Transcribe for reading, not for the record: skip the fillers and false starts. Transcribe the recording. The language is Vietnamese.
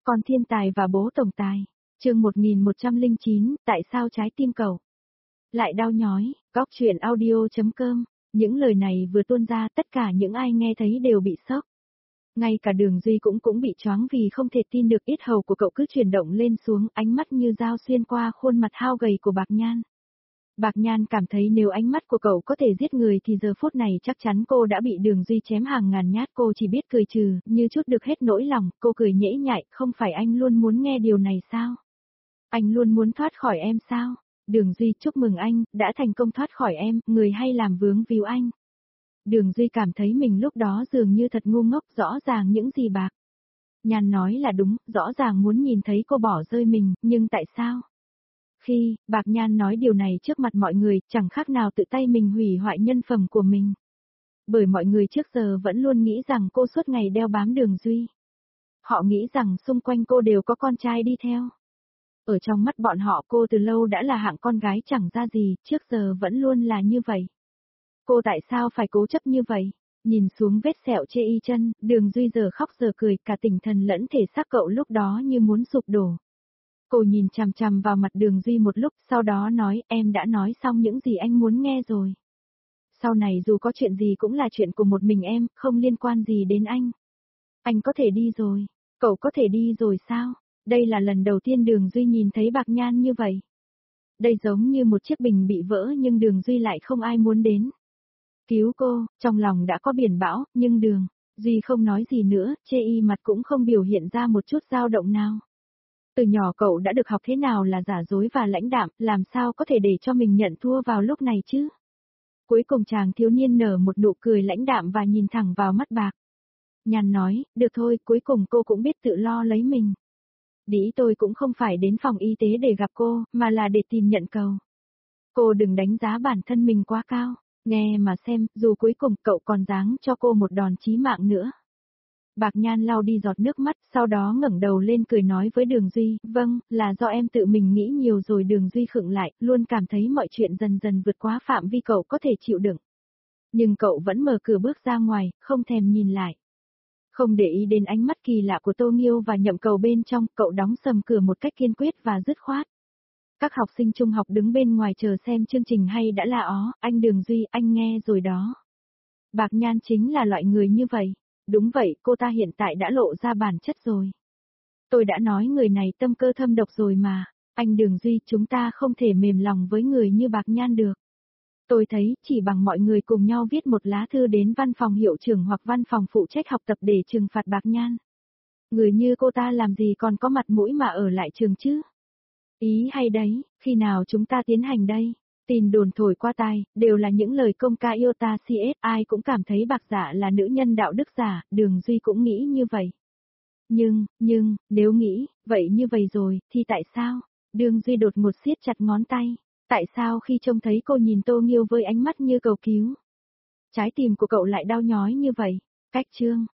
Con thiên tài và bố tổng tài. Chương 1109, tại sao trái tim cậu lại đau nhói, góc truyện audio.com. Những lời này vừa tuôn ra, tất cả những ai nghe thấy đều bị sốc. Ngay cả Đường Duy cũng bị choáng vì không thể tin được yết hầu của cậu cứ chuyển động lên xuống, ánh mắt như dao xuyên qua khuôn mặt hao gầy của Bạc Nhan. Bạc Nhan cảm thấy nếu ánh mắt của cậu có thể giết người thì giờ phút này chắc chắn cô đã bị Đường Duy chém hàng ngàn nhát. Cô chỉ biết cười trừ, như chút được hết nỗi lòng, cô cười nhễ nhại, không phải anh luôn muốn nghe điều này sao? Anh luôn muốn thoát khỏi em sao? Đường Duy, chúc mừng anh, đã thành công thoát khỏi em, người hay làm vướng víu anh. Đường Duy cảm thấy mình lúc đó dường như thật ngu ngốc, rõ ràng những gì Bạc Nhan nói là đúng, rõ ràng muốn nhìn thấy cô bỏ rơi mình, nhưng tại sao? Khi Bạc Nhan nói điều này trước mặt mọi người, chẳng khác nào tự tay mình hủy hoại nhân phẩm của mình. Bởi mọi người trước giờ vẫn luôn nghĩ rằng cô suốt ngày đeo bám Đường Duy. Họ nghĩ rằng xung quanh cô đều có con trai đi theo. Ở trong mắt bọn họ cô từ lâu đã là hạng con gái chẳng ra gì, trước giờ vẫn luôn là như vậy. Cô tại sao phải cố chấp như vậy? Nhìn xuống vết sẹo chê y chân, Đường Duy giờ khóc giờ cười, cả tinh thần lẫn thể xác cậu lúc đó như muốn sụp đổ. Cô nhìn chằm chằm vào mặt Đường Duy một lúc, sau đó nói, em đã nói xong những gì anh muốn nghe rồi. Sau này dù có chuyện gì cũng là chuyện của một mình em, không liên quan gì đến anh. Anh có thể đi rồi. Cậu có thể đi rồi sao? Đây là lần đầu tiên Đường Duy nhìn thấy Bạc Nhan như vậy. Đây giống như một chiếc bình bị vỡ nhưng Đường Duy lại không ai muốn đến cứu cô, trong lòng đã có biển bão, nhưng Đường Duy không nói gì nữa, chê y mặt cũng không biểu hiện ra một chút dao động nào. Từ nhỏ cậu đã được học thế nào là giả dối và lãnh đạm, làm sao có thể để cho mình nhận thua vào lúc này chứ? Cuối cùng chàng thiếu niên nở một nụ cười lãnh đạm và nhìn thẳng vào mắt Bạc Nhan nói, được thôi, cuối cùng cô cũng biết tự lo lấy mình. Ý tôi cũng không phải đến phòng y tế để gặp cô, mà là để tìm nhận cầu. Cô đừng đánh giá bản thân mình quá cao, nghe mà xem, dù cuối cùng cậu còn giáng cho cô một đòn chí mạng nữa. Bạc Nhan lau đi giọt nước mắt, sau đó ngẩng đầu lên cười nói với Đường Duy, vâng, là do em tự mình nghĩ nhiều rồi. Đường Duy khựng lại, luôn cảm thấy mọi chuyện dần dần vượt quá phạm vi cậu có thể chịu đựng. Nhưng cậu vẫn mở cửa bước ra ngoài, không thèm nhìn lại. Không để ý đến ánh mắt kỳ lạ của Tô Nghiêu và Nhậm Cầu bên trong, cậu đóng sầm cửa một cách kiên quyết và dứt khoát. Các học sinh trung học đứng bên ngoài chờ xem chương trình hay đã là ó, anh Đường Duy, anh nghe rồi đó. Bạc Nhan chính là loại người như vậy. Đúng vậy, cô ta hiện tại đã lộ ra bản chất rồi. Tôi đã nói người này tâm cơ thâm độc rồi mà. Anh Đường Duy, chúng ta không thể mềm lòng với người như Bạc Nhan được. Tôi thấy, chỉ bằng mọi người cùng nhau viết một lá thư đến văn phòng hiệu trưởng hoặc văn phòng phụ trách học tập để trừng phạt Bạc Nhan. Người như cô ta làm gì còn có mặt mũi mà ở lại trường chứ? Ý hay đấy, khi nào chúng ta tiến hành đây? Tin đồn thổi qua tai, đều là những lời công ca yêu ta CS, ai cũng cảm thấy Bạc Dạ là nữ nhân đạo đức giả, Đường Duy cũng nghĩ như vậy. Nhưng, nếu nghĩ, vậy như vậy rồi, thì tại sao? Đường Duy đột ngột siết chặt ngón tay. Tại sao khi trông thấy cô nhìn Tô Nghiêu với ánh mắt như cầu cứu, trái tim của cậu lại đau nhói như vậy? Cách chương